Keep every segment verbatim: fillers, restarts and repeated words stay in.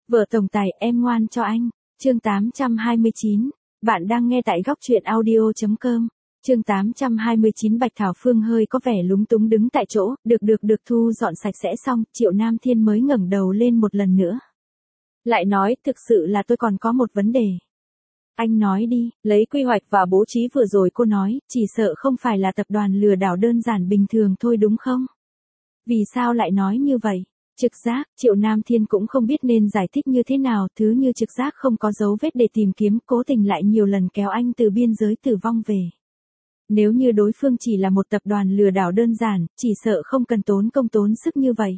Vợ tổng tài, em ngoan cho anh. Chương tám trăm hai mươi chín. Bạn đang nghe tại góc truyện audio chấm com. Chương tám trăm hai mươi chín. Bạch Thảo Phương hơi có vẻ lúng túng đứng tại chỗ, được được được thu dọn sạch sẽ xong, Triệu Nam Thiên mới ngẩng đầu lên một lần nữa. Lại nói, thực sự là tôi còn có một vấn đề. Anh nói đi, lấy quy hoạch và bố trí vừa rồi cô nói, chỉ sợ không phải là tập đoàn lừa đảo đơn giản bình thường thôi đúng không? Vì sao lại nói như vậy? Trực giác, Triệu Nam Thiên cũng không biết nên giải thích như thế nào, thứ như trực giác không có dấu vết để tìm kiếm, cố tình lại nhiều lần kéo anh từ biên giới tử vong về. Nếu như đối phương chỉ là một tập đoàn lừa đảo đơn giản, chỉ sợ không cần tốn công tốn sức như vậy.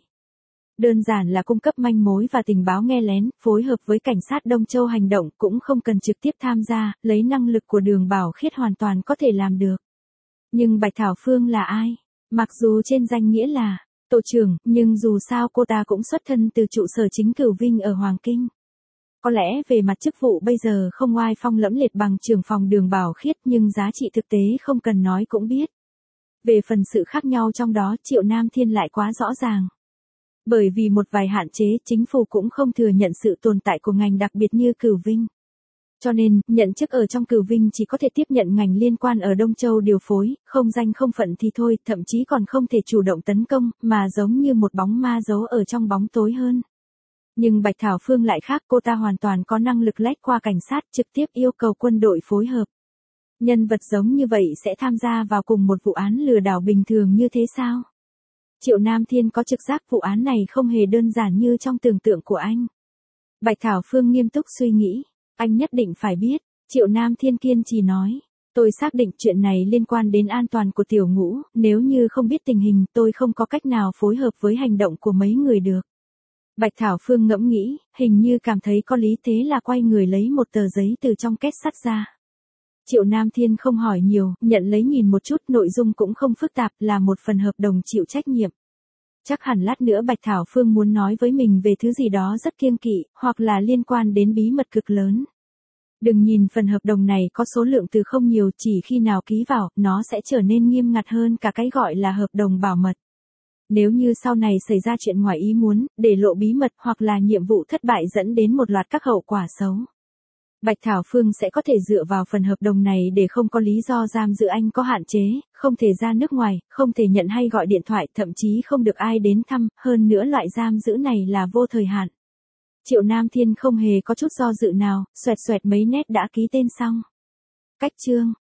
Đơn giản là cung cấp manh mối và tình báo nghe lén, phối hợp với cảnh sát Đông Châu hành động cũng không cần trực tiếp tham gia, lấy năng lực của Đường Bảo Khiết hoàn toàn có thể làm được. Nhưng Bạch Thảo Phương là ai? Mặc dù trên danh nghĩa là tổ trưởng, nhưng dù sao cô ta cũng xuất thân từ trụ sở chính Cửu Vinh ở Hoàng Kinh. Có lẽ về mặt chức vụ bây giờ không oai phong lẫm liệt bằng trưởng phòng Đường Bảo Khiết, nhưng giá trị thực tế không cần nói cũng biết. Về phần sự khác nhau trong đó, Triệu Nam Thiên lại quá rõ ràng. Bởi vì một vài hạn chế, chính phủ cũng không thừa nhận sự tồn tại của ngành đặc biệt như Cửu Vinh. Cho nên, nhận chức ở trong Cửu Vinh chỉ có thể tiếp nhận ngành liên quan ở Đông Châu điều phối, không danh không phận thì thôi, thậm chí còn không thể chủ động tấn công, mà giống như một bóng ma giấu ở trong bóng tối hơn. Nhưng Bạch Thảo Phương lại khác, cô ta hoàn toàn có năng lực lách qua cảnh sát, trực tiếp yêu cầu quân đội phối hợp. Nhân vật giống như vậy sẽ tham gia vào cùng một vụ án lừa đảo bình thường như thế sao? Triệu Nam Thiên có trực giác vụ án này không hề đơn giản như trong tưởng tượng của anh. Bạch Thảo Phương nghiêm túc suy nghĩ. Anh nhất định phải biết. Triệu Nam Thiên kiên trì nói. Tôi xác định chuyện này liên quan đến an toàn của Tiểu Ngũ, nếu như không biết tình hình tôi không có cách nào phối hợp với hành động của mấy người được. Bạch Thảo Phương ngẫm nghĩ, hình như cảm thấy có lý, thế là quay người lấy một tờ giấy từ trong két sắt ra. Triệu Nam Thiên không hỏi nhiều, nhận lấy nhìn một chút, nội dung cũng không phức tạp, là một phần hợp đồng chịu trách nhiệm. Chắc hẳn lát nữa Bạch Thảo Phương muốn nói với mình về thứ gì đó rất kiêng kỵ, hoặc là liên quan đến bí mật cực lớn. Đừng nhìn phần hợp đồng này có số lượng từ không nhiều, chỉ khi nào ký vào, nó sẽ trở nên nghiêm ngặt hơn cả cái gọi là hợp đồng bảo mật. Nếu như sau này xảy ra chuyện ngoài ý muốn, để lộ bí mật hoặc là nhiệm vụ thất bại dẫn đến một loạt các hậu quả xấu. Bạch Thảo Phương sẽ có thể dựa vào phần hợp đồng này để không có lý do giam giữ anh có hạn chế, không thể ra nước ngoài, không thể nhận hay gọi điện thoại, thậm chí không được ai đến thăm, hơn nữa loại giam giữ này là vô thời hạn. Triệu Nam Thiên không hề có chút do dự nào, xoẹt xoẹt mấy nét đã ký tên xong. Cách chương,